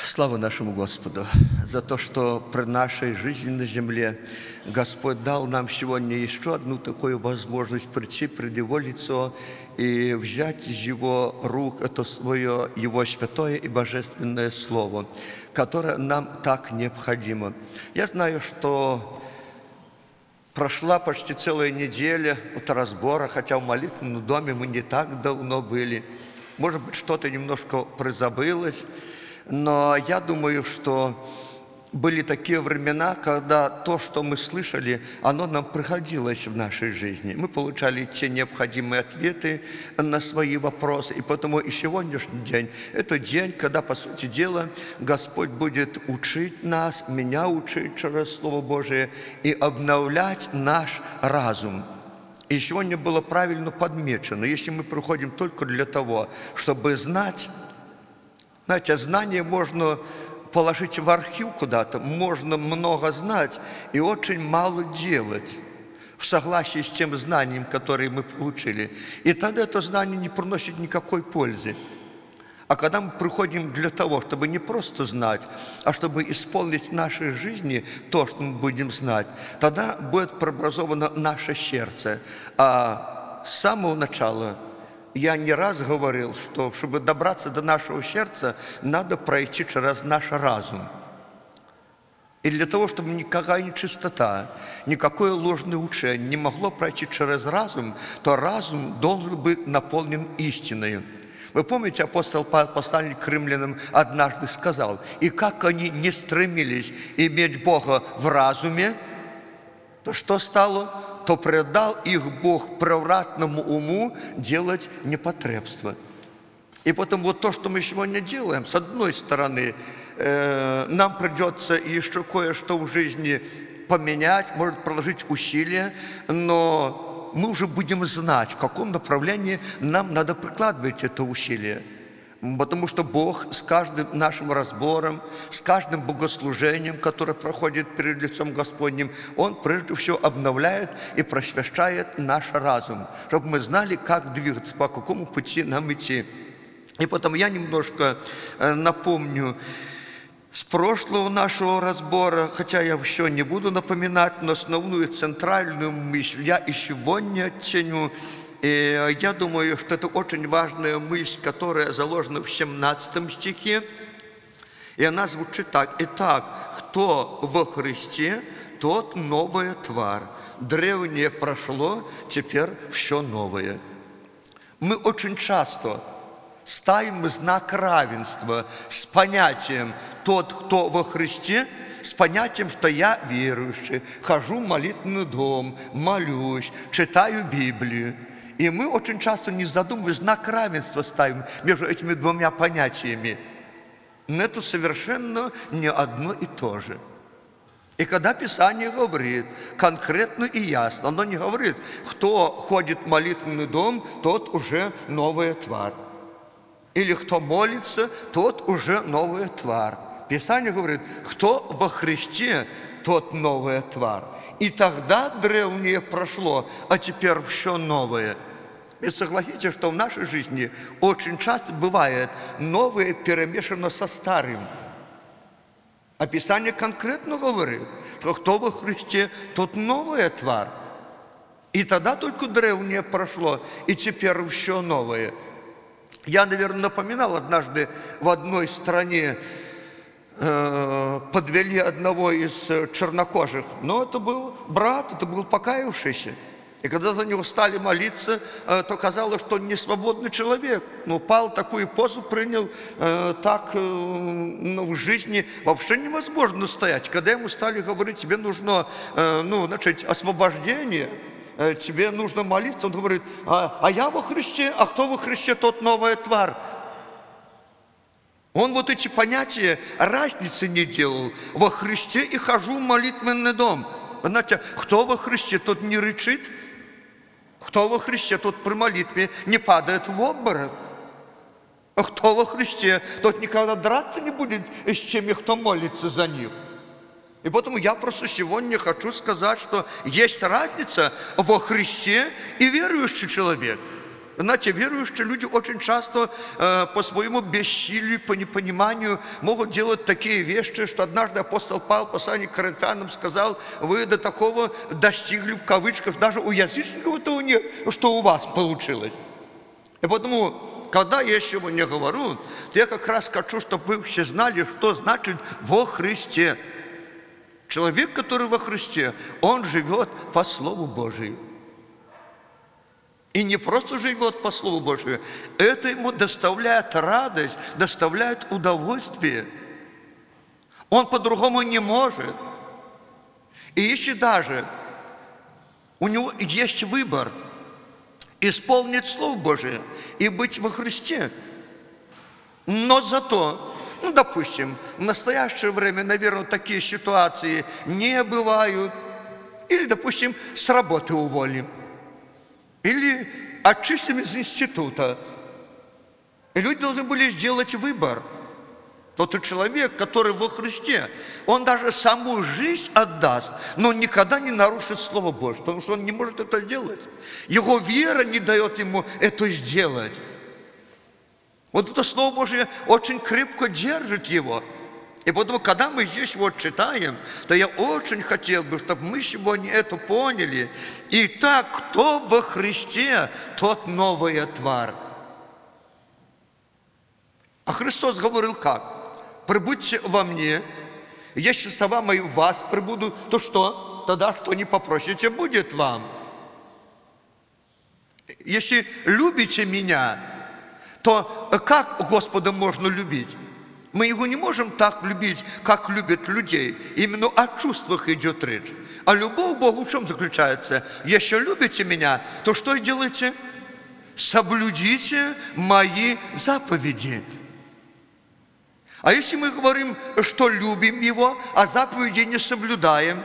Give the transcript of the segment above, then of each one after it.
Слава нашему Господу за то, что при нашей жизни на земле Господь дал нам сегодня еще одну такую возможность прийти пред Его лицо и взять из Его рук это свое, Его святое и божественное Слово, которое нам так необходимо. Я знаю, что прошла почти целая неделя от разбора, хотя в молитвенном доме мы не так давно были. Может быть, что-то немножко призабылось. Но я думаю, что были такие времена, когда то, что мы слышали, оно нам приходилось в нашей жизни. Мы получали те необходимые ответы на свои вопросы. И потому и сегодняшний день – это день, когда, по сути дела, Господь будет учить нас, меня учить через Слово Божие и обновлять наш разум. И сегодня было правильно подмечено, если мы приходим только для того, чтобы знать. Знаете, знание можно положить в архив куда-то, можно много знать и очень мало делать в согласии с тем знанием, которое мы получили. И тогда это знание не приносит никакой пользы. А когда мы приходим для того, чтобы не просто знать, а чтобы исполнить в нашей жизни то, что мы будем знать, тогда будет преобразовано наше сердце. А с самого начала я не раз говорил, что чтобы добраться до нашего сердца, надо пройти через наш разум. И для того, чтобы никакая нечистота, никакое ложное учение не могло пройти через разум, то разум должен быть наполнен истиной. Вы помните, апостол Павел, посланник к римлянам, однажды сказал: «И как они не стремились иметь Бога в разуме, то что стало? То предал их Бог превратному уму делать непотребство». И потому вот то, что мы сегодня делаем, с одной стороны, нам придется еще кое-что в жизни поменять, может приложить усилия, но мы уже будем знать, в каком направлении нам надо прикладывать это усилие. Потому что Бог с каждым нашим разбором, с каждым богослужением, которое проходит перед лицом Господним, Он прежде всего обновляет и просвещает наш разум, чтобы мы знали, как двигаться, по какому пути нам идти. И потом я немножко напомню с прошлого нашего разбора, хотя я все не буду напоминать, но основную центральную мысль я и сегодня оттеню. И я думаю, что это очень важная мысль, которая заложена в 17 стихе. И она звучит так: «Итак, кто во Христе, тот новая тварь. Древнее прошло, теперь все новое». Мы очень часто ставим знак равенства с понятием «тот, кто во Христе», с понятием, что я верующий, хожу в молитвенный дом, молюсь, читаю Библию. И мы очень часто, не задумываясь, знак равенства ставим между этими двумя понятиями. Но это совершенно не одно и то же. И когда Писание говорит конкретно и ясно, оно не говорит, кто ходит в молитвенный дом, тот уже новая тварь. Или кто молится, тот уже новая тварь. Писание говорит, кто во Христе, тот новая тварь. И тогда древнее прошло, а теперь все новое. И согласитесь, что в нашей жизни очень часто бывает новое перемешано со старым. А Писание конкретно говорит, что кто во Христе, тот новая тварь. И тогда только древнее прошло, и теперь все новое. Я, наверное, напоминал однажды в одной стране, подвели одного из чернокожих, но это был брат, это был покаявшийся. И когда за него стали молиться, то казалось, что он не свободный человек. Но Павел такую позу принял, так в жизни вообще невозможно стоять. Когда ему стали говорить, тебе нужно освобождение, тебе нужно молиться, он говорит, а я во Христе, а кто во Христе, тот новая тварь. Он вот эти понятия разницы не делал. Во Христе и хожу в молитвенный дом. Знаете, кто во Христе, тот не рычит. Кто во Христе, тот при молитве не падает в обморок. А кто во Христе, тот никогда драться не будет с теми, кто молится за них. И поэтому я просто сегодня хочу сказать, что есть разница во Христе и верующий человек. Знаете, верующие люди очень часто по своему бессилию, по непониманию могут делать такие вещи, что однажды апостол Павел в послании к Коринфянам сказал: вы до такого достигли, в кавычках, даже у язычников этого нет, что у вас получилось. И потому, когда я сегодня говорю, то я как раз хочу, чтобы вы все знали, что значит во Христе. Человек, который во Христе, он живет по Слову Божию. И не просто живет по Слову Божию, это ему доставляет радость, доставляет удовольствие. Он по-другому не может. И если даже у него есть выбор исполнить Слово Божие и быть во Христе, но зато, допустим, в настоящее время, наверное, такие ситуации не бывают, или, допустим, с работы уволим, или отчислим из института. И люди должны были сделать выбор. Тот человек, который во Христе, он даже саму жизнь отдаст, но никогда не нарушит Слово Божье, потому что он не может это сделать. Его вера не дает ему это сделать. Вот это Слово Божье очень крепко держит его. И поэтому, когда мы здесь вот читаем, то я очень хотел бы, чтобы мы сегодня это поняли. Итак, кто во Христе, тот новая тварь. А Христос говорил как? Прибудьте во мне, если слова мои в вас прибудут, то что? Тогда что не попросите, будет вам. Если любите меня, то как Господа можно любить? Мы Его не можем так любить, как любят людей. Именно о чувствах идет речь. А любовь к Богу в чем заключается? Если любите меня, то что делаете? Соблюдите мои заповеди. А если мы говорим, что любим Его, а заповеди не соблюдаем,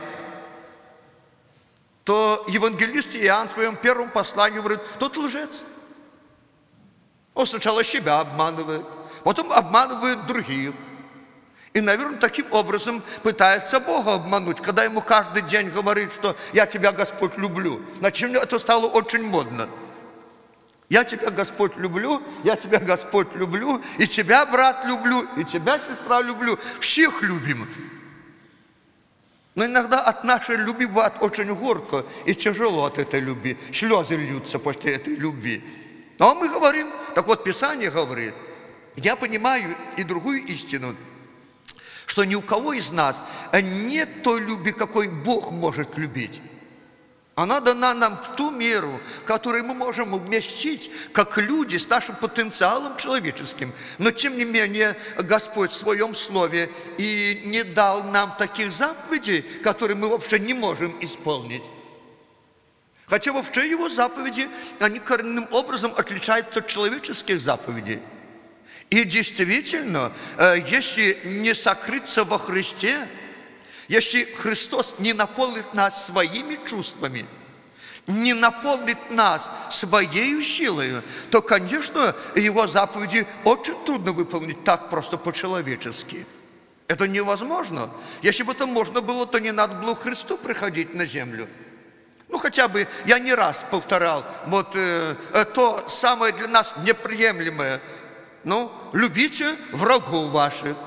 то евангелист Иоанн в своем первом послании говорит: тот лжец. Он сначала себя обманывает, потом обманывает других. И, наверное, таким образом пытается Бога обмануть, когда ему каждый день говорит, что «я тебя, Господь, люблю». Значит, это стало очень модно. «Я тебя, Господь, люблю, я тебя, Господь, люблю, и тебя, брат, люблю, и тебя, сестра, люблю». Всех любим. Но иногда от нашей любви бывает очень горько и тяжело от этой любви. Слезы льются после этой любви. Но мы говорим, так вот Писание говорит, я понимаю и другую истину, что ни у кого из нас нет той любви, какой Бог может любить. Она дана нам в ту меру, которую мы можем уместить, как люди, с нашим потенциалом человеческим. Но, тем не менее, Господь в Своем Слове и не дал нам таких заповедей, которые мы вообще не можем исполнить. Хотя вообще Его заповеди, они коренным образом отличаются от человеческих заповедей. И действительно, если не сокрыться во Христе, если Христос не наполнит нас своими чувствами, не наполнит нас своей силой, то, конечно, Его заповеди очень трудно выполнить так просто по-человечески. Это невозможно. Если бы это можно было, то не надо было Христу приходить на землю. Хотя бы я не раз повторял, вот то самое для нас неприемлемое. Любите врагов ваших.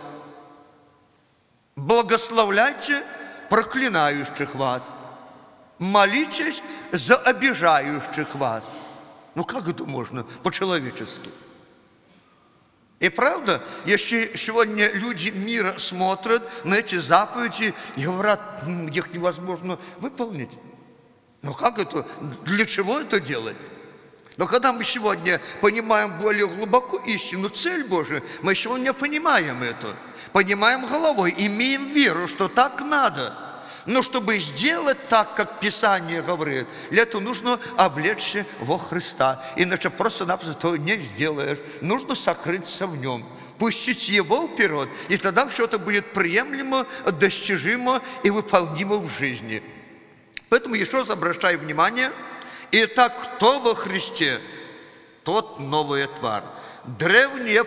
Благословляйте проклинающих вас. Молитесь за обижающих вас. Как это можно по-человечески? И правда, если сегодня люди мира смотрят на эти заповеди и говорят, их невозможно выполнить. Как это? Для чего это делать? Но когда мы сегодня понимаем более глубоко истину, цель Божию, мы сегодня понимаем это. Понимаем головой, имеем веру, что так надо. Но чтобы сделать так, как Писание говорит, для этого нужно облечься во Христа. Иначе просто-напросто этого не сделаешь. Нужно сокрыться в Нем, пустить Его вперед, и тогда все это будет приемлемо, достижимо и выполнимо в жизни. Поэтому еще раз обращаю внимание. Итак, кто во Христе, тот новая тварь. Древнее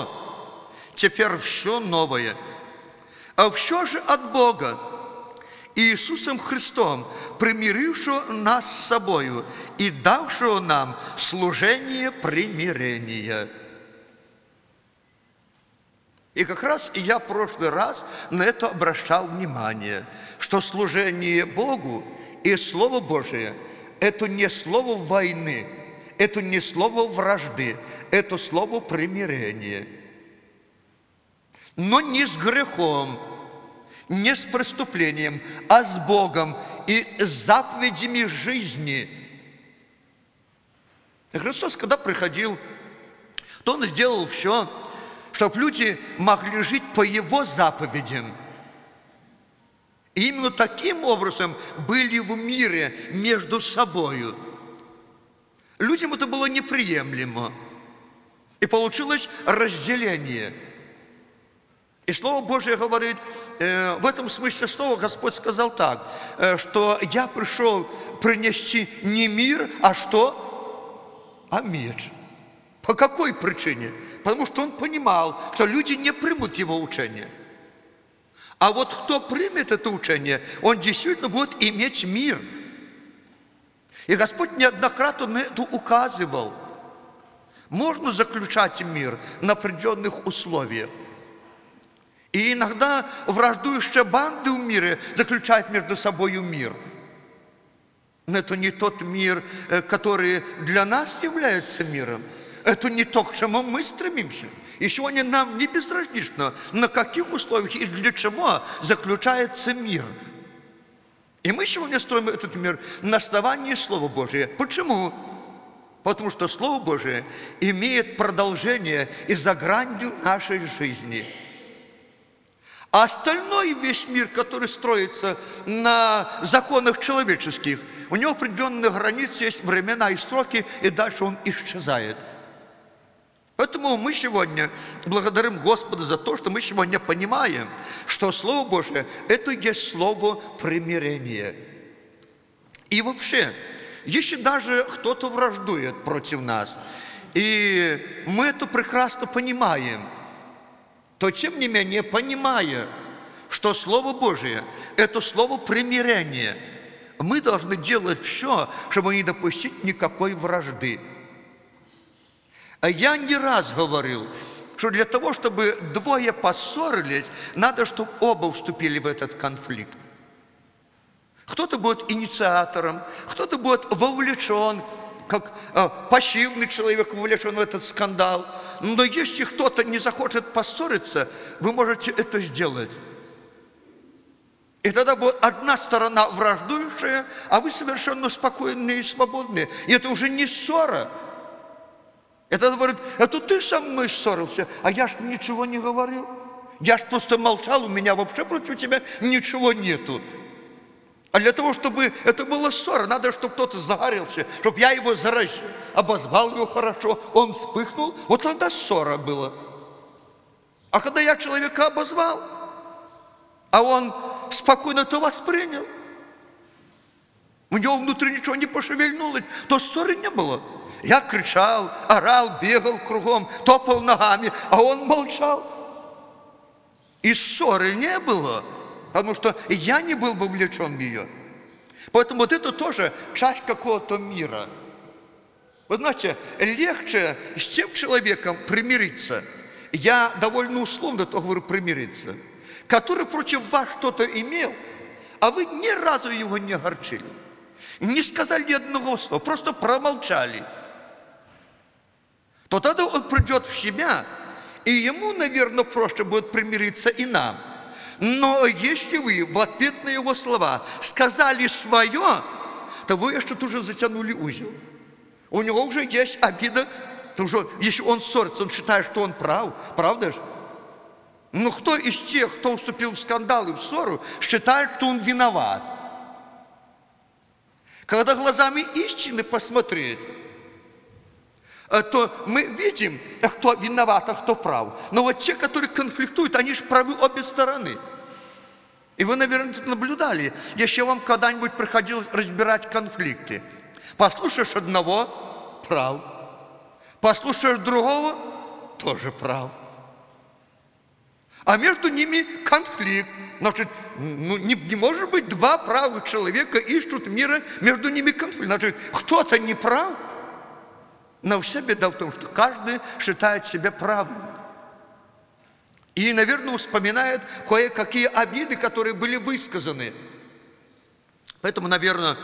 прошло, теперь все новое. А все же от Бога. Иисусом Христом, примирившего нас с собою и давшего нам служение примирения. И как раз и я в прошлый раз на это обращал внимание, что служение Богу и Слово Божие – это не слово войны, это не слово вражды, это слово примирения. Но не с грехом, не с преступлением, а с Богом и с заповедями жизни. И Христос, когда приходил, то Он сделал все, чтобы люди могли жить по Его заповедям. И именно таким образом были в мире между собою. Людям это было неприемлемо. И получилось разделение. И Слово Божие говорит, в этом смысле слова Господь сказал так, что я пришел принести не мир, а что? А меч. По какой причине? Потому что Он понимал, что люди не примут Его учение. А вот кто примет это учение, он действительно будет иметь мир. И Господь неоднократно на это указывал. Можно заключать мир на определенных условиях. И иногда враждующие банды в мире заключают между собой мир. Но это не тот мир, который для нас является миром. Это не то, к чему мы стремимся. И сегодня нам не безразлично, на каких условиях и для чего заключается мир. И мы сегодня строим этот мир на основании Слова Божия. Почему? Потому что Слово Божие имеет продолжение и за гранью нашей жизни. А остальной весь мир, который строится на законах человеческих, у него определенные границы, есть времена и сроки, и дальше он исчезает. Поэтому мы сегодня благодарим Господа за то, что мы сегодня понимаем, что Слово Божие – это есть слово примирения. И вообще, если даже кто-то враждует против нас, и мы это прекрасно понимаем, то тем не менее, понимая, что Слово Божие – это слово примирения, мы должны делать все, чтобы не допустить никакой вражды. А я не раз говорил, что для того, чтобы двое поссорились, надо, чтобы оба вступили в этот конфликт. Кто-то будет инициатором, кто-то будет вовлечен, как пассивный человек вовлечен в этот скандал. Но если кто-то не захочет поссориться, вы можете это сделать. И тогда будет одна сторона враждующая, а вы совершенно спокойные и свободные. И это уже не ссора. Это говорит, это ты со мной ссорился, а я ж ничего не говорил. Я ж просто молчал, у меня вообще против тебя ничего нету. А для того, чтобы это была ссора, надо, чтобы кто-то загорелся, чтобы я его заразил, обозвал его хорошо, он вспыхнул, вот тогда ссора была. А когда я человека обозвал, а он спокойно это воспринял, у него внутри ничего не пошевельнулось, то ссоры не было. Я кричал, орал, бегал кругом, топал ногами, а он молчал. И ссоры не было, потому что я не был вовлечен в ее. Поэтому вот это тоже часть какого-то мира. Вы знаете, легче с тем человеком примириться, я довольно условно то говорю примириться, который против вас что-то имел, а вы ни разу его не огорчили, не сказали ни одного слова, просто промолчали. То тогда он придет в себя, и ему, наверное, проще будет примириться и нам. Но если вы в ответ на его слова сказали свое, то вы что-то уже затянули узел. У него уже есть обида, то уже, если он ссорится, он считает, что он прав, правда же? Но кто из тех, кто вступил в скандал и в ссору, считает, что он виноват? Когда глазами истины посмотреть, то мы видим, кто виноват, а кто прав. Но вот те, которые конфликтуют, они же правы обе стороны. И вы, наверное, наблюдали, если вам когда-нибудь приходилось разбирать конфликты. Послушаешь одного – прав. Послушаешь другого – тоже прав. А между ними конфликт. Значит, не может быть два правых человека ищут мира, между ними конфликт. Значит, кто-то не прав, но вся беда в том, что каждый считает себя правым. И, наверное, вспоминает кое-какие обиды, которые были высказаны. Поэтому, наверное,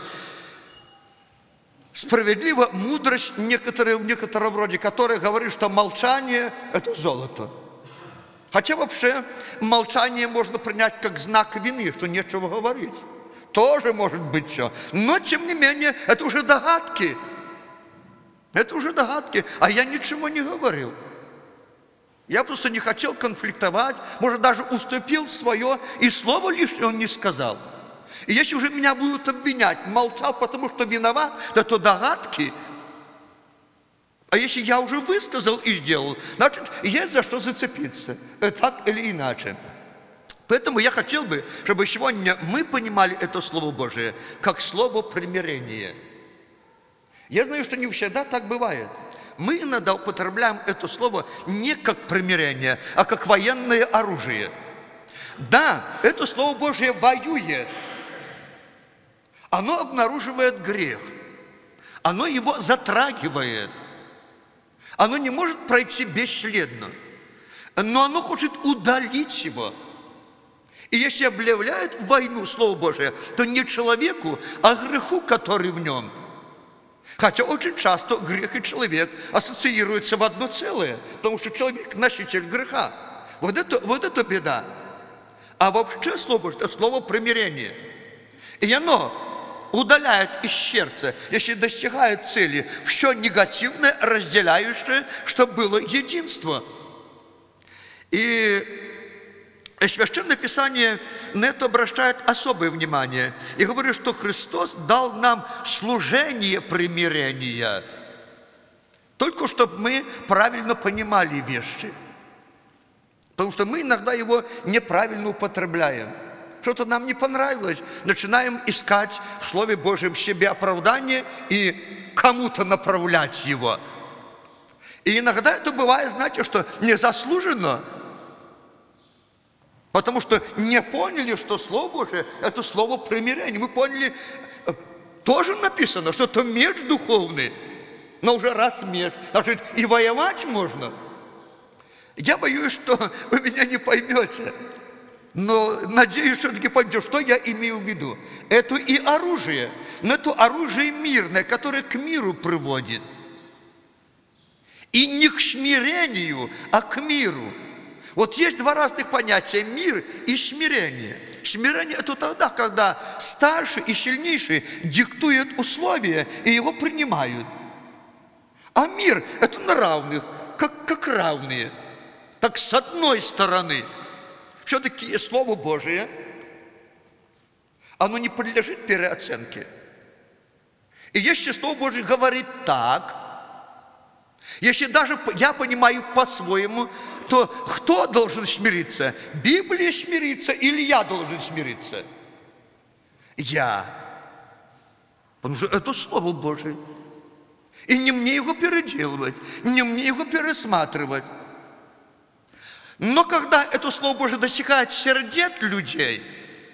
справедлива мудрость в некотором роде, которая говорит, что молчание – это золото. Хотя вообще молчание можно принять как знак вины, что нечего говорить. Тоже может быть все. Но, тем не менее, это уже догадки. Это уже догадки. А я ничего не говорил. Я просто не хотел конфликтовать, может, даже уступил свое, и слова лишнего он не сказал. И если уже меня будут обвинять, молчал, потому что виноват, да то догадки. А если я уже высказал и сделал, значит, есть за что зацепиться, так или иначе. Поэтому я хотел бы, чтобы сегодня мы понимали это Слово Божие как слово примирения. Я знаю, что не всегда так бывает. Мы иногда употребляем это слово не как примирение, а как военное оружие. Да, это Слово Божие воюет. Оно обнаруживает грех. Оно его затрагивает. Оно не может пройти бесследно. Но оно хочет удалить его. И если объявляет войну Слово Божие, то не человеку, а греху, который в нем. Хотя очень часто грех и человек ассоциируются в одно целое, потому что человек – носитель греха. Вот это беда. А вообще Слово Божие – это слово примирения. И оно удаляет из сердца, если достигает цели, все негативное, разделяющее, чтобы было единство. И Священное Писание на это обращает особое внимание и говорит, что Христос дал нам служение примирения, только чтобы мы правильно понимали вещи. Потому что мы иногда его неправильно употребляем. Что-то нам не понравилось, начинаем искать в Слове Божьем себе оправдание и кому-то направлять его. И иногда это бывает, знаете, что незаслуженно, потому что не поняли, что Слово Божие – это слово примирения. Мы поняли, тоже написано, что это меч духовный, но уже раз меч, значит, и воевать можно. Я боюсь, что вы меня не поймете. Но надеюсь, все-таки поймете, что я имею в виду. Это и оружие, но это оружие мирное, которое к миру приводит. И не к смирению, а к миру. Вот есть два разных понятия – мир и смирение. Смирение – это тогда, когда старший и сильнейший диктует условия, и его принимают. А мир – это на равных, как равные. Так с одной стороны – все-таки Слово Божие, оно не подлежит переоценке. И если Слово Божие говорит так, если даже я понимаю по-своему, то кто должен смириться? Библия смирится или я должен смириться? Я. Потому что это Слово Божие. И не мне его переделывать, не мне его пересматривать. Но когда это Слово Божие достигает сердец людей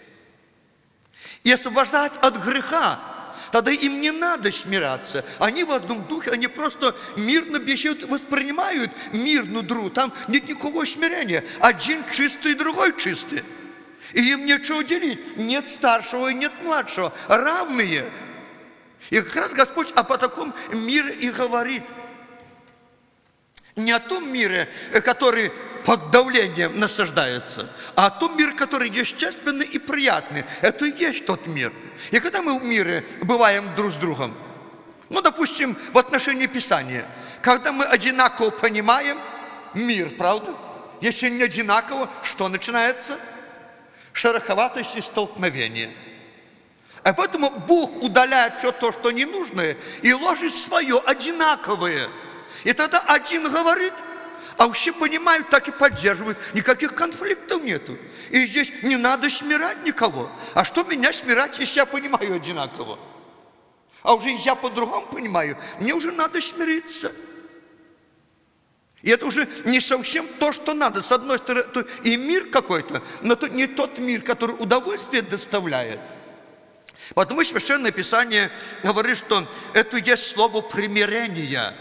и освобождает от греха, тогда им не надо смиряться. Они в одном духе, они просто мирно беседуют, воспринимают мирную друг. Там нет никакого смирения. Один чистый, другой чистый. И им нечего делить. Нет старшего и нет младшего. Равные. И как раз Господь о таком мире и говорит. Не о том мире, который под давлением насаждается, а о том мире, который естественный и приятный. Это и есть тот мир. И когда мы в мире бываем друг с другом, ну, допустим, в отношении Писания, когда мы одинаково понимаем мир, правда? Если не одинаково, что начинается? Шероховатость и столкновение. А поэтому Бог удаляет все то, что ненужное, и ложит свое одинаковое. И тогда один говорит, а все понимают, так и поддерживают. Никаких конфликтов нету. И здесь не надо смирать никого. А что меня смирать, если я понимаю одинаково? А уже я по-другому понимаю. Мне уже надо смириться. И это уже не совсем то, что надо. С одной стороны, и мир какой-то, но то не тот мир, который удовольствие доставляет. Потому что Священное Писание говорит, что это есть слово примирения.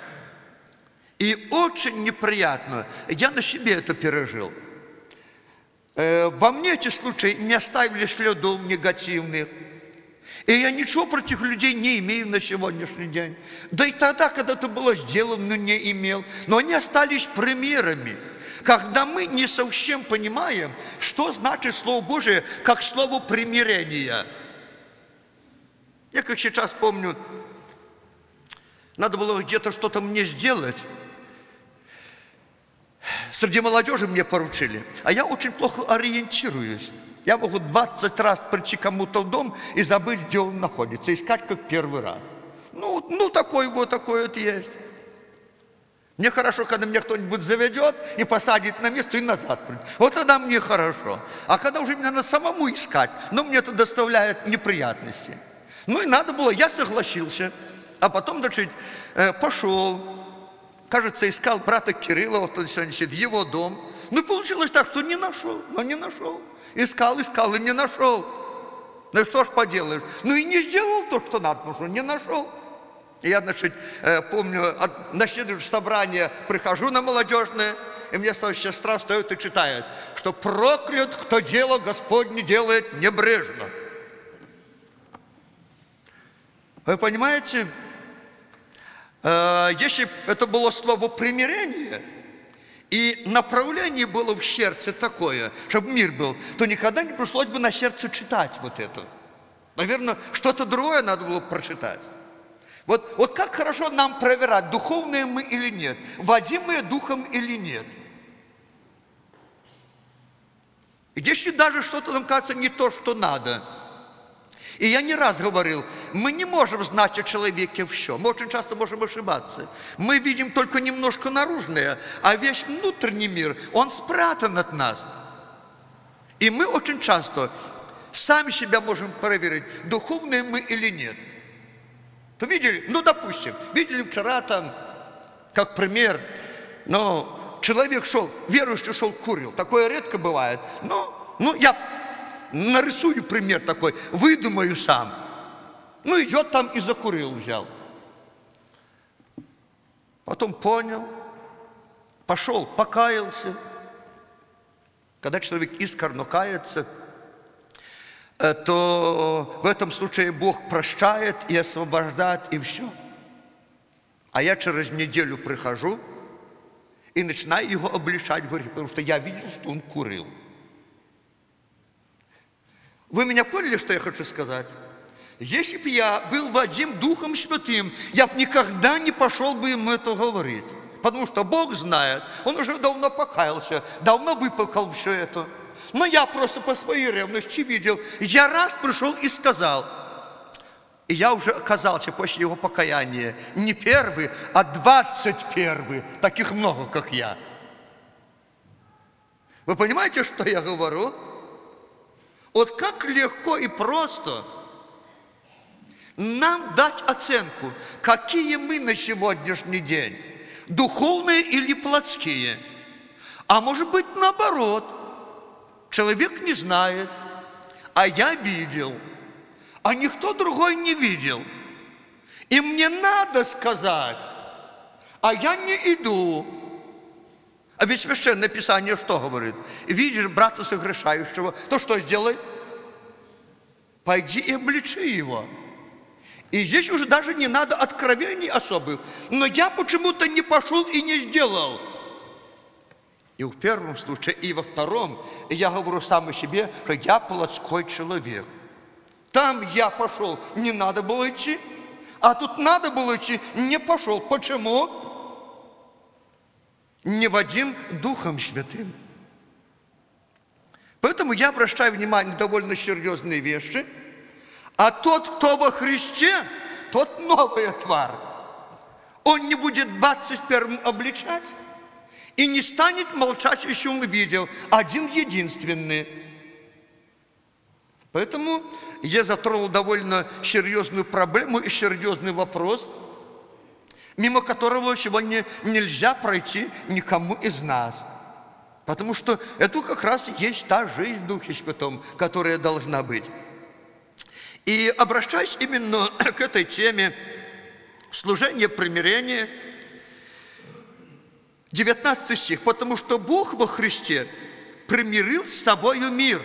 И очень неприятно. Я на себе это пережил. Во мне эти случаи не оставили следов негативных. И я ничего против людей не имею на сегодняшний день. Да и тогда, когда это было сделано, не имел. Но они остались примерами. Когда мы не совсем понимаем, что значит Слово Божие, как слово примирения. Я как сейчас помню, надо было где-то что-то мне сделать. Среди молодежи мне поручили, а я очень плохо ориентируюсь. Я могу 20 раз прийти кому-то в дом и забыть, где он находится, искать как первый раз. Ну такое вот есть. Мне хорошо, когда меня кто-нибудь заведет и посадит на место и назад придет. Вот тогда мне хорошо. А когда уже меня надо самому искать, мне это доставляет неприятности. И надо было, я согласился, а потом, пошел. Кажется, искал брата Кирилла, вот он сегодня сидит, его дом. Получилось так, что не нашел, не нашел. Искал и не нашел. Ну и что ж поделаешь? И не сделал то, что надо, потому что не нашел. И я, помню, на следующее собрание прихожу на молодежное, и мне сестра встает и читает, что проклят, кто дело Господне делает небрежно. Вы понимаете? Если это было слово примирение, и направление было в сердце такое, чтобы мир был, то никогда не пришлось бы на сердце читать вот это. Наверное, что-то другое надо было прочитать. Вот как хорошо нам проверять, духовные мы или нет, водимые духом или нет. Если даже что-то нам кажется не то, что надо. И я не раз говорил, мы не можем знать о человеке все. Мы очень часто можем ошибаться. Мы видим только немножко наружное, а весь внутренний мир, он спрятан от нас. И мы очень часто сами себя можем проверить, духовные мы или нет. То видели, допустим, видели вчера там, как пример, человек шел, верующий шел, курил. Такое редко бывает. Я нарисую пример такой, выдумаю сам. Идет там и закурил, взял. Потом понял, пошел, покаялся. Когда человек искренне кается, то в этом случае Бог прощает и освобождает, и все. А я через неделю прихожу и начинаю его обличать, потому что я видел, что он курил. Вы меня поняли, что я хочу сказать? Если бы я был водим Духом Святым, я бы никогда не пошел бы ему это говорить. Потому что Бог знает, он уже давно покаялся, давно выплакал все это. Но я просто по своей ревности видел. Я раз пришел и сказал, и я уже оказался после его покаяния не первый, а 21. Таких много, как я. Вы понимаете, что я говорю? Вот как легко и просто нам дать оценку, какие мы на сегодняшний день, духовные или плотские. А может быть наоборот, человек не знает, а я видел, а никто другой не видел. И мне надо сказать, а я не иду. А ведь Священное Писание что говорит? Видишь брата согрешающего, то что сделай? Пойди и обличи его. И здесь уже даже не надо откровений особых. Но я почему-то не пошел и не сделал. И в первом случае, и во втором, я говорю сам о себе, что я плотской человек. Там я пошел, не надо было идти. А тут надо было идти, не пошел. Почему? Не водим Духом Святым. Поэтому я обращаю внимание на довольно серьезные вещи. А тот, кто во Христе, тот новая тварь. Он не будет 21-м обличать и не станет молчать, если он видел один единственный. Поэтому я затронул довольно серьезную проблему и серьезный вопрос. мимо которого сегодня нельзя пройти никому из нас. Потому что это как раз и есть та жизнь в Духе Святом, которая должна быть. И обращаясь именно к этой теме служения примирения, 19 стих. «Потому что Бог во Христе примирил с собою мир,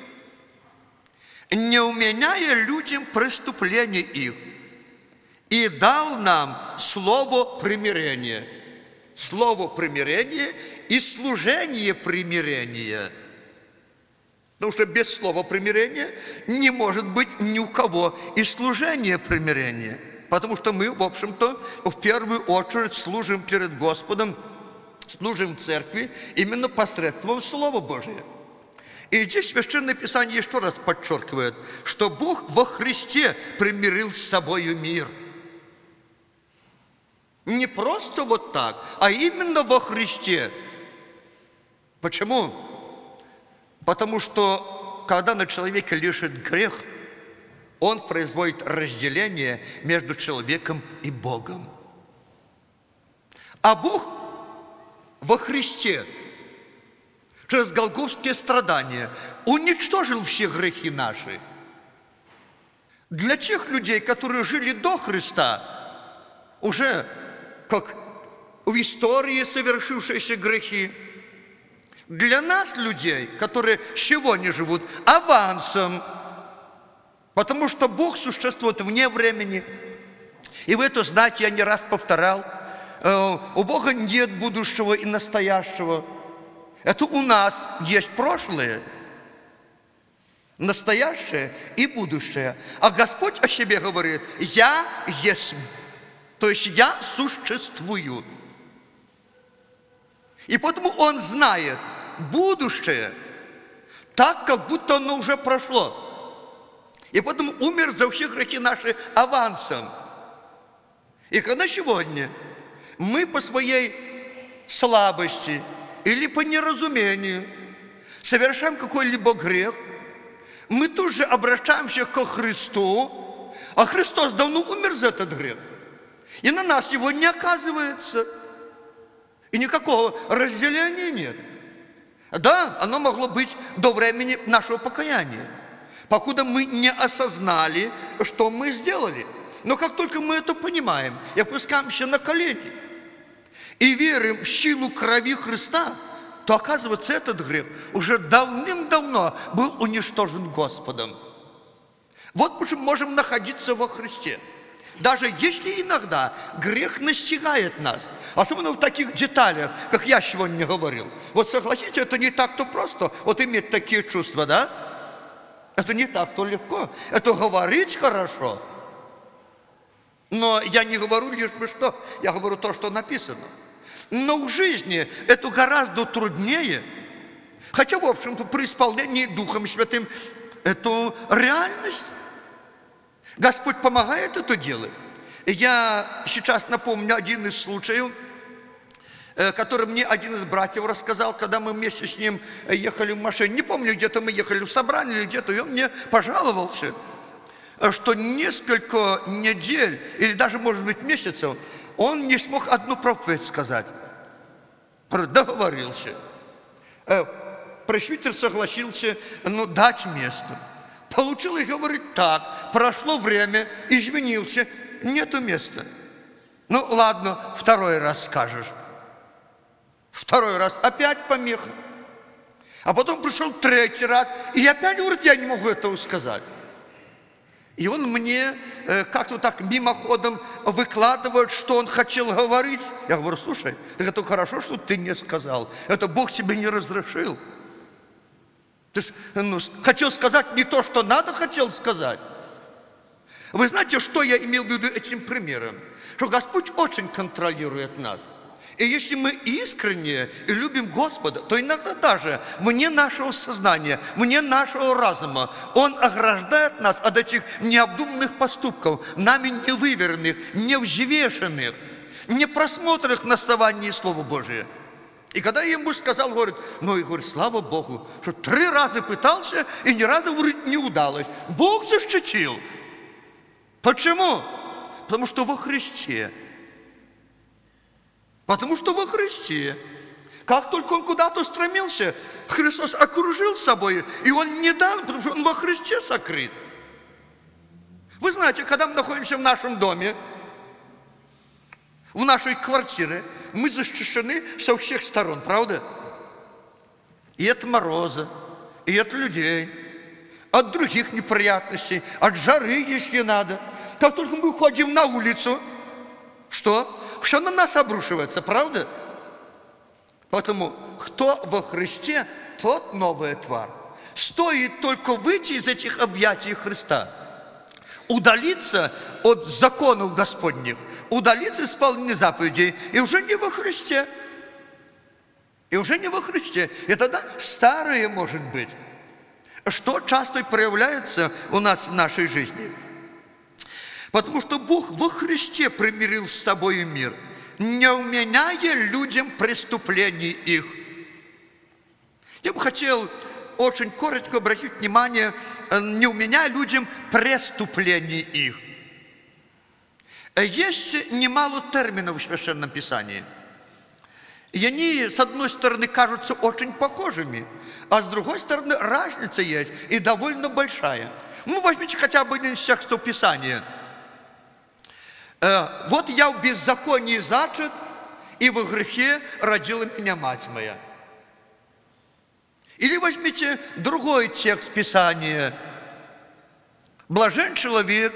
не уменяя людям преступления их, и дал нам слово примирения». Слово примирения и служение примирения. Потому что без слова примирения не может быть ни у кого и служения примирения. Потому что мы, в общем-то, в первую очередь служим перед Господом, служим в церкви именно посредством Слова Божия. И здесь Священное Писание еще раз подчеркивает, что Бог во Христе примирил с собою мир. Не просто вот так, а именно во Христе. Почему? Потому что, когда на человеке лежит грех, он производит разделение между человеком и Богом. А Бог во Христе через голгофские страдания уничтожил все грехи наши. Для тех людей, которые жили до Христа, уже как в истории совершившиеся грехи. Для нас, людей, которые сегодня живут, авансом, потому что Бог существует вне времени. И вы это знаете, я не раз повторял, у Бога нет будущего и настоящего. Это у нас есть прошлое, настоящее и будущее. А Господь о себе говорит: «Я есть». То есть я существую. И поэтому Он знает будущее так, как будто оно уже прошло. И поэтому умер за все грехи наши авансом. И когда сегодня мы по своей слабости или по неразумению совершаем какой-либо грех, мы тут же обращаемся ко Христу, а Христос давно умер за этот грех. И на нас его не оказывается. И никакого разделения нет. Да, оно могло быть до времени нашего покаяния, покуда мы не осознали, что мы сделали. Но как только мы это понимаем и опускаемся на колени и верим в силу крови Христа, то, оказывается, этот грех уже давным-давно был уничтожен Господом. Вот почему можем находиться во Христе. Даже если иногда грех настигает нас, особенно в таких деталях, как я сегодня говорил. Вот согласитесь, это не так-то просто, вот иметь такие чувства, да? Это не так-то легко. Это говорить хорошо. Но я не говорю лишь бы что, я говорю то, что написано. Но в жизни это гораздо труднее. Хотя, в общем-то, при исполнении Духом Святым это реальность. Господь помогает это делать. Я сейчас напомню один из случаев, который мне один из братьев рассказал, когда мы вместе с ним ехали в машине. Не помню, где-то мы ехали в собрание или где-то, и он мне пожаловался, что несколько недель, или даже, может быть, месяцев, он не смог одну проповедь сказать. Договорился. Пресвитер согласился дать место. Получил и говорит так: прошло время, изменился, нету места. Ну ладно, второй раз скажешь. Второй раз опять помеха. А потом пришел третий раз, и опять говорит: я не могу этого сказать. И он мне как-то так мимоходом выкладывает, что он хотел говорить. Я говорю: слушай, так это хорошо, что ты не сказал. Это Бог тебе не разрешил. Ты ж, хотел сказать не то, что надо хотел сказать. Вы знаете, что я имел в виду этим примером? Что Господь очень контролирует нас. И если мы искренне и любим Господа, то иногда даже вне нашего сознания, вне нашего разума Он ограждает нас от этих необдуманных поступков, нами невыверенных, невзвешенных, не просмотренных на основании Слова Божия. И когда я ему сказал, говорит, слава Богу, что 3 раза пытался, и ни разу, говорит, не удалось. Бог защитил. Почему? Потому что во Христе Потому что во Христе. Как только он куда-то стремился, Христос окружил собой, и он не дал, потому что он во Христе сокрыт. Вы знаете, когда мы находимся в нашем доме, в нашей квартире, мы защищены со всех сторон, правда? И от мороза, и от людей, от других неприятностей, от жары, если надо. Как только мы выходим на улицу, что? Все на нас обрушивается, правда? Поэтому кто во Христе, тот новая тварь. Стоит только выйти из этих объятий Христа, удалиться от законов Господних, удалиться из исполнения заповедей, и уже не во Христе. И уже не во Христе. И тогда старое может быть. Что часто проявляется у нас в нашей жизни? Потому что Бог во Христе примирил с собой мир, не вменяя людям преступлений их. Я бы хотел очень коротко обратить внимание, не вменяя людям преступлений их. Есть немало терминов в Священном Писании. И они, с одной стороны, кажутся очень похожими, а с другой стороны, разница есть, и довольно большая. Ну, возьмите хотя бы один из текстов Писания. «Вот я в беззаконии зачат, и во грехе родила меня мать моя». Или возьмите другой текст Писания. «Блажен человек,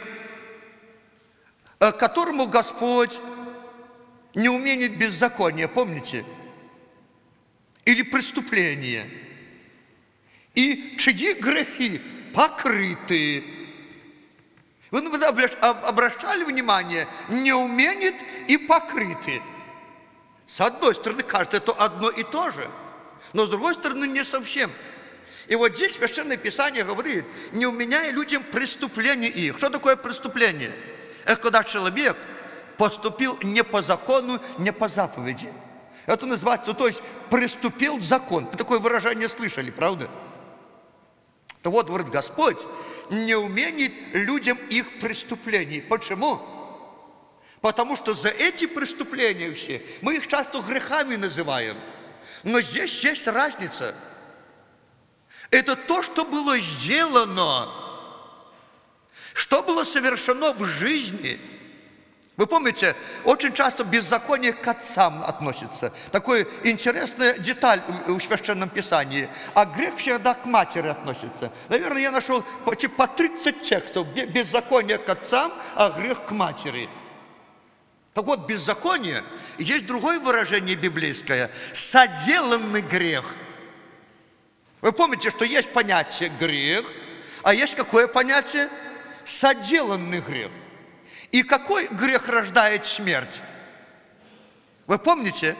которому Господь не уменит беззакония», помните? Или преступление. «И чьи грехи покрыты». Вы обращали внимание? «Не уменит и покрыты». С одной стороны, кажется, это одно и то же. Но с другой стороны, не совсем. И вот здесь Священное Писание говорит, не уменяя людям преступления их. Что такое преступление? Это когда человек поступил не по закону, не по заповеди. Это называется, то есть преступил закон. Вы такое выражение слышали, правда? То вот, говорит Господь, не уменит людям их преступлений. Почему? Потому что за эти преступления все, мы их часто грехами называем. Но здесь есть разница. Это то, что было сделано, что было совершено в жизни. Вы помните, очень часто беззаконие к отцам относится. Такая интересная деталь в Священном Писании. А грех всегда к матери относится. Наверное, я нашел почти по 30 текстов. Беззаконие к отцам, а грех к матери. Так вот, беззаконие, есть другое выражение библейское – соделанный грех. Вы помните, что есть понятие грех, а есть какое понятие? Соделанный грех. И какой грех рождает смерть? Вы помните?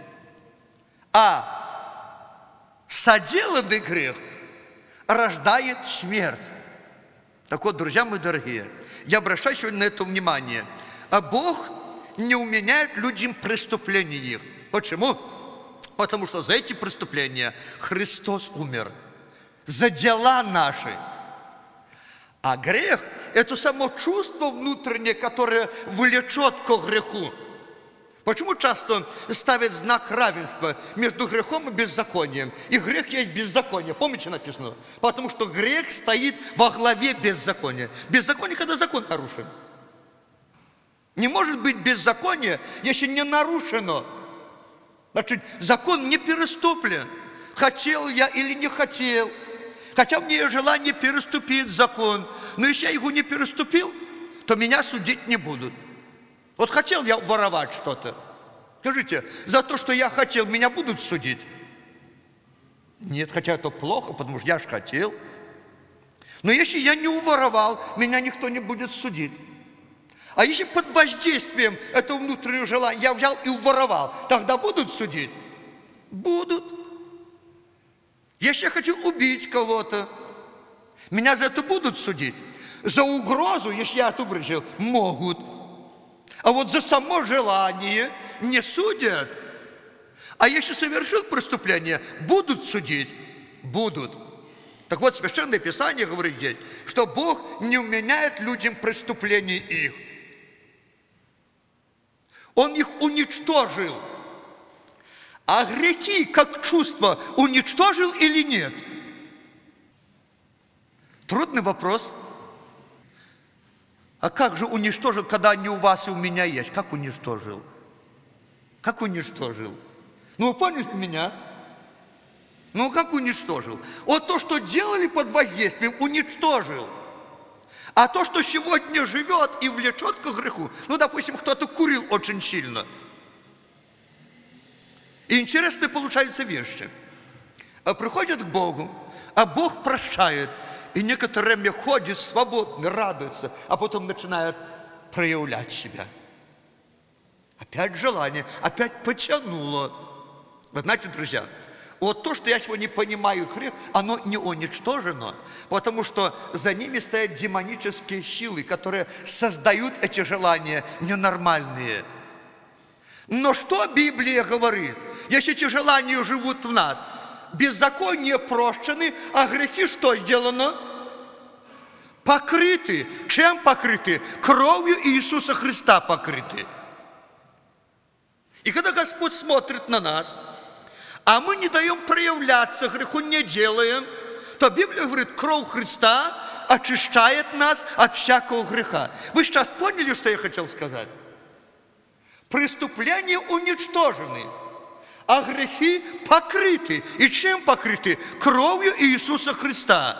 А соделанный грех рождает смерть. Так вот, друзья мои дорогие, я обращаю сегодня на это внимание. А Бог не уменяет людям преступления их. Почему? Потому что за эти преступления Христос умер. За дела наши. А грех – это само чувство внутреннее, которое влечет к греху. Почему часто ставят знак равенства между грехом и беззаконием? И грех есть беззаконие. Помните написано? Потому что грех стоит во главе беззакония. Беззаконие, когда закон нарушен. Не может быть беззакония, если не нарушено. Значит, закон не переступлен. Хотел я или не хотел. Хотя мне желание переступить закон. Но если я его не переступил, то меня судить не будут. Вот хотел я воровать что-то. Скажите, за то, что я хотел, меня будут судить? Нет, хотя это плохо, потому что я же хотел. Но если я не уворовал, меня никто не будет судить. А если под воздействием этого внутреннего желания я взял и уворовал, тогда будут судить? Будут. Если я хотел убить кого-то, меня за это будут судить. За угрозу, если я это выразил, могут. А вот за само желание не судят. А если совершил преступление, будут судить? Будут. Так вот, Священное Писание говорит здесь, что Бог не вменяет людям преступлений их. Он их уничтожил. А грехи, как чувство, уничтожил или нет? Трудный вопрос. А как же уничтожил, когда они у вас и у меня есть? Как уничтожил? Как уничтожил? Ну, вы поняли меня? Ну, как уничтожил? Вот то, что делали под воздействием, уничтожил. А то, что сегодня живет и влечет к греху, ну, допустим, кто-то курил очень сильно. И интересные получаются вещи. Приходят к Богу, а Бог прощает. И некоторое время ходит свободно, радуется, а потом начинает проявлять себя. Опять желание, опять потянуло. Вы знаете, друзья, вот то, что я сегодня понимаю грех, оно не уничтожено, потому что за ними стоят демонические силы, которые создают эти желания ненормальные. Но что Библия говорит? Если эти желания живут в нас, беззаконие прощены, а грехи что сделано? Покрыты. Чем покрыты? Кровью Иисуса Христа покрыты. И когда Господь смотрит на нас, а мы не даем проявляться греху, не делаем, то Библия говорит, кровь Христа очищает нас от всякого греха. Вы сейчас поняли, что я хотел сказать? Преступления уничтожены, а грехи покрыты. И чем покрыты? Кровью Иисуса Христа.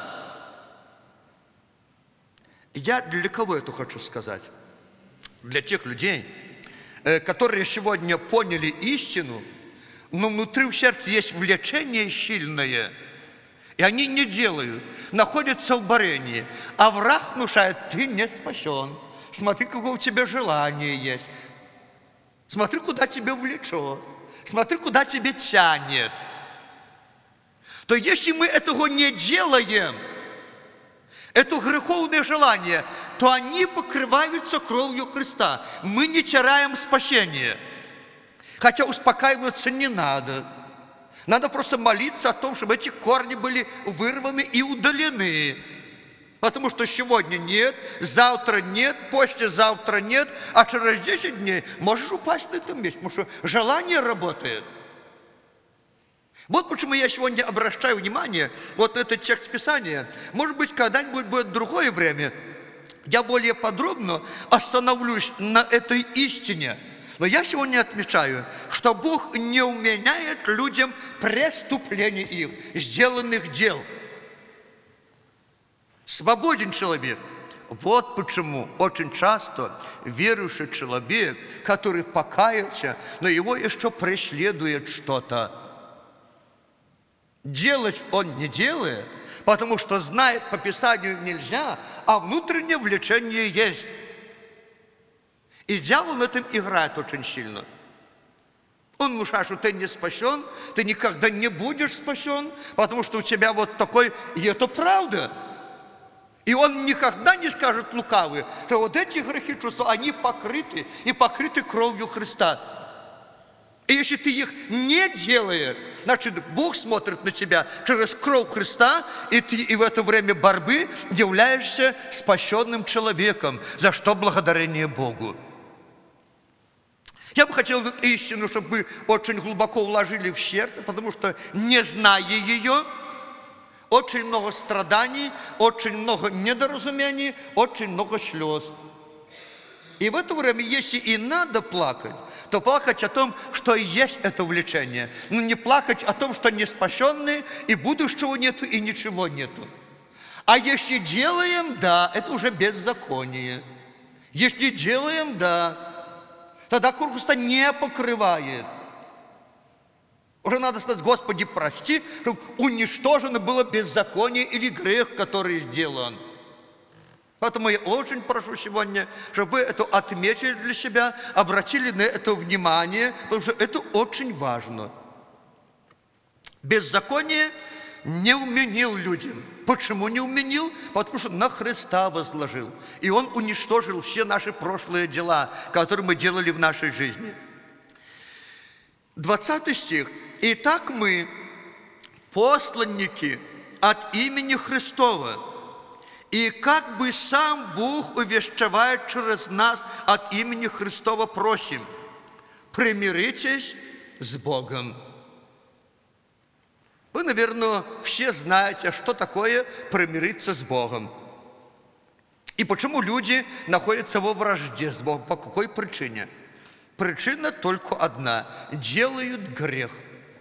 Я для кого это хочу сказать? Для тех людей, которые сегодня поняли истину, но внутри в сердце есть влечение сильное, и они не делают, находятся в борении, а враг внушает, ты не спасен, смотри, какое у тебя желание есть, смотри, куда тебя влечет, смотри, куда тебя тянет. То если мы этого не делаем, это греховное желание, то они покрываются кровью Христа. Мы не теряем спасение. Хотя успокаиваться не надо. Надо просто молиться о том, чтобы эти корни были вырваны и удалены. Потому что сегодня нет, завтра нет, послезавтра нет, а через 10 дней можешь упасть на этом месте, потому что желание работает. Вот почему я сегодня обращаю внимание вот на этот текст Писания. Может быть, когда-нибудь будет другое время, я более подробно остановлюсь на этой истине. Но я сегодня отмечаю, что Бог не уменяет людям преступлений их, сделанных дел. Свободен человек. Вот почему очень часто верующий человек, который покаялся, но его еще преследует что-то. Делать он не делает, потому что знает, по Писанию нельзя, а внутреннее влечение есть. И дьявол на этом играет очень сильно. Он внушает, что ты не спасен, ты никогда не будешь спасен, потому что у тебя вот такой, и это правда. И он никогда не скажет лукавый, что вот эти грехи, чувства, они покрыты, и покрыты кровью Христа. И если ты их не делаешь, значит, Бог смотрит на тебя через кровь Христа, и ты и в это время борьбы являешься спасенным человеком, за что благодарение Богу. Я бы хотел эту истину, чтобы вы очень глубоко вложили в сердце, потому что, не зная ее, очень много страданий, очень много недоразумений, очень много слез. И в это время, если и надо плакать, то плакать о том, что есть это влечение. Но не плакать о том, что не спасенные, и будущего нету, и ничего нету. А если делаем, да, это уже беззаконие. Если делаем, да, тогда кровь Христа не покрывает. Уже надо сказать, Господи, прости, чтобы уничтожено было беззаконие или грех, который сделан. Поэтому я очень прошу сегодня, чтобы вы это отметили для себя, обратили на это внимание, потому что это очень важно. Беззаконие не уменил людям. Почему не уменил? Потому что на Христа возложил. И Он уничтожил все наши прошлые дела, которые мы делали в нашей жизни. 20 стих. «Итак мы, посланники от имени Христова, и как бы сам Бог увещевает через нас от имени Христова просим, примиритесь с Богом». Вы, наверное, все знаете, что такое примириться с Богом. И почему люди находятся во вражде с Богом, по какой причине? Причина только одна – делают грех.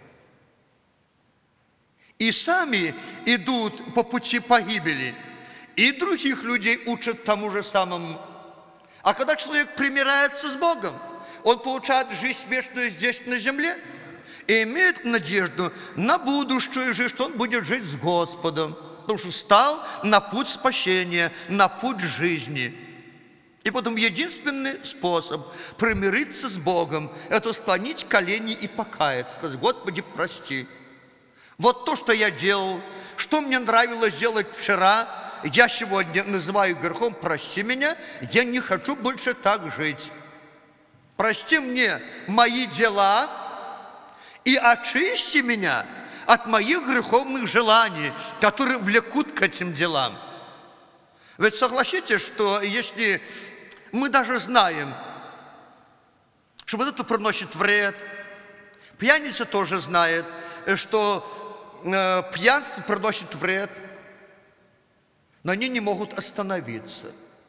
И сами идут по пути погибели, и других людей учат тому же самому. А когда человек примиряется с Богом, он получает жизнь вечную здесь на земле и имеет надежду на будущую жизнь, что он будет жить с Господом, потому что встал на путь спасения, на путь жизни. И потом единственный способ примириться с Богом – это склонить колени и покаяться, сказать: Господи, прости. Вот то, что я делал, что мне нравилось делать вчера, я сегодня называю грехом, прости меня, я не хочу больше так жить. Прости мне мои дела и очисти меня от моих греховных желаний, которые влекут к этим делам. Ведь согласитесь, что если мы даже знаем, что вот это приносит вред, пьяница тоже знает, что пьянство приносит вред, но они не могут остановиться.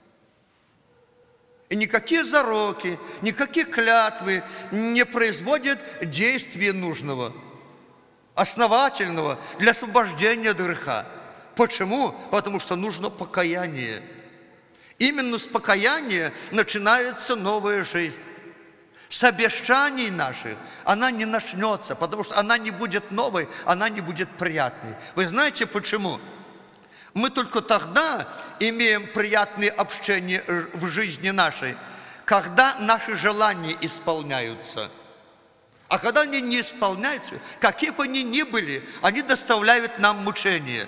И никакие зароки, никакие клятвы не производят действия нужного, основательного для освобождения от греха. Почему? Потому что нужно покаяние. Именно с покаяния начинается новая жизнь. С обещаний наших она не начнется, потому что она не будет новой, она не будет приятной. Вы знаете почему? Мы только тогда имеем приятные общения в жизни нашей, когда наши желания исполняются. А когда они не исполняются, какие бы они ни были, они доставляют нам мучения.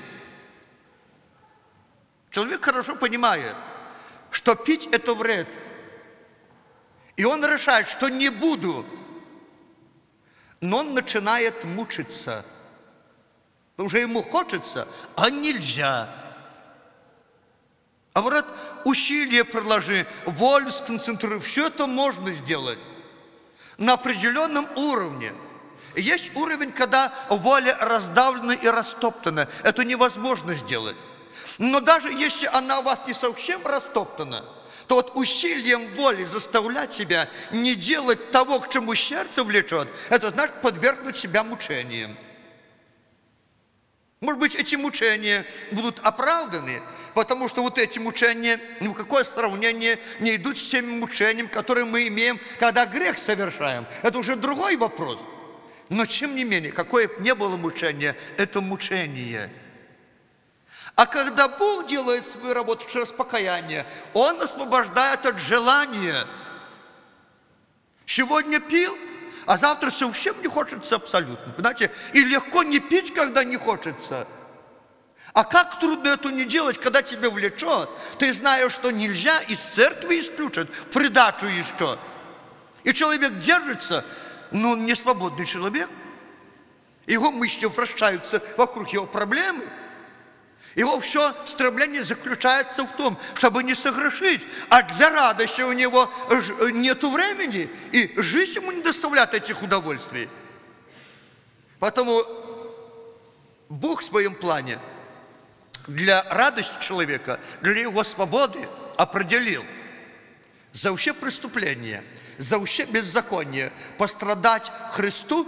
Человек хорошо понимает, что пить – это вред. И он решает, что не буду. Но он начинает мучиться. Потому что ему хочется, а нельзя. А брат, усилия приложи, волю сконцентрируй. Все это можно сделать на определенном уровне. Есть уровень, когда воля раздавлена и растоптана. Это невозможно сделать. Но даже если она у вас не совсем растоптана, то вот усилием воли заставлять себя не делать того, к чему сердце влечет, это значит подвергнуть себя мучениям. Может быть, эти мучения будут оправданы, потому что вот эти мучения ни в какое сравнение не идут с теми мучениями, которые мы имеем, когда грех совершаем. Это уже другой вопрос. Но, тем не менее, какое бы ни было мучение, это мучение. А когда Бог делает свою работу через покаяние, Он освобождает от желания. Сегодня пил, а завтра совсем не хочется абсолютно. Понимаете? И легко не пить, когда не хочется. А как трудно это не делать, когда тебя влечет? Ты знаешь, что нельзя, из церкви исключат, в придачу еще. И человек держится, но он не свободный человек. Его мысли вращаются вокруг его проблемы. Его все стремление заключается в том, чтобы не согрешить, а для радости у него нет времени, и жизнь ему не доставляет этих удовольствий. Поэтому Бог в своем плане для радости человека, для его свободы определил за все преступления, за все беззаконие пострадать Христу,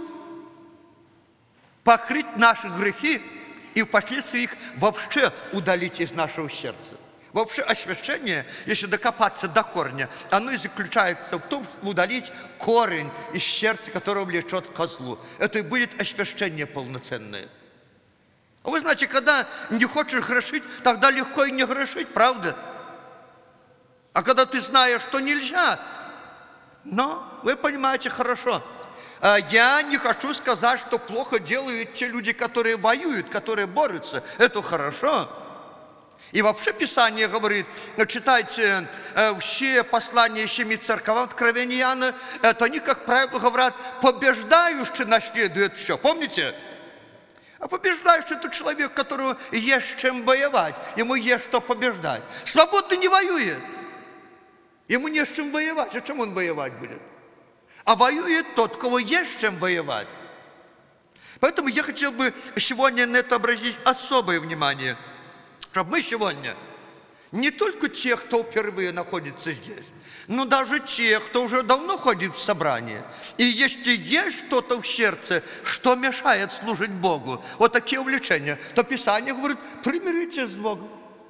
покрыть наши грехи, и впоследствии их вообще удалить из нашего сердца. Вообще освящение, если докопаться до корня, оно и заключается в том, чтобы удалить корень из сердца, которого влечет к козлу. Это и будет освящение полноценное. А вы знаете, когда не хочешь грешить, тогда легко и не грешить, правда? А когда ты знаешь, что нельзя, но вы понимаете хорошо. Я не хочу сказать, что плохо делают те люди, которые воюют, которые борются. Это хорошо. И вообще Писание говорит, читайте все послания 7 церквам, Откровения Иоанна, это они, как правило, говорят, побеждающий наследует все. Помните? А побеждающий – это человек, у которого есть чем воевать, ему есть что побеждать. Свободный не воюет. Ему не с чем воевать. А чем он воевать будет? А воюет тот, кого есть чем воевать. Поэтому я хотел бы сегодня на это обратить особое внимание, чтобы мы сегодня не только те, кто впервые находится здесь, но даже те, кто уже давно ходит в собрание. И если есть что-то в сердце, что мешает служить Богу, вот такие увлечения, то Писание говорит: примиритесь с Богом.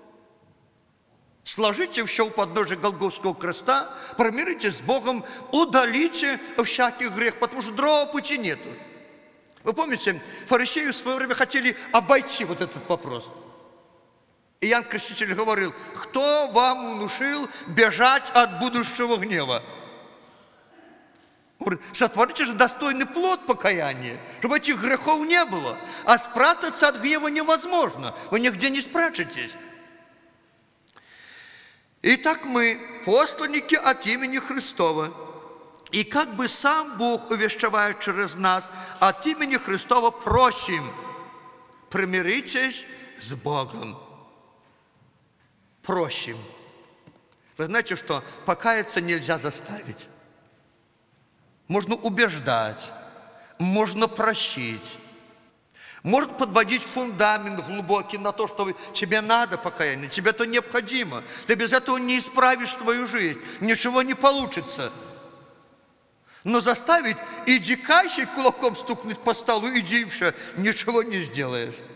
Сложите все у подножия Голгофского креста, примиритесь с Богом, удалите всякий грех, потому что другого пути нету. Вы помните, фарисеи в свое время хотели обойти вот этот вопрос. И Иоанн Креститель говорил: кто вам внушил бежать от будущего гнева? Говорит: сотворите же достойный плод покаяния, чтобы этих грехов не было. А спрятаться от гнева невозможно, вы нигде не спрячетесь. Итак, мы посланники от имени Христова. И как бы сам Бог увещевает через нас, от имени Христова просим: примиритесь с Богом. Просим. Вы знаете, что покаяться нельзя заставить. Можно убеждать, можно просить. Может подводить фундамент глубокий на то, что тебе надо покаяние, тебе это необходимо. Ты без этого не исправишь свою жизнь, ничего не получится. Но заставить: иди кайся, кулаком стукнуть по столу, иди, и все, ничего не сделаешь.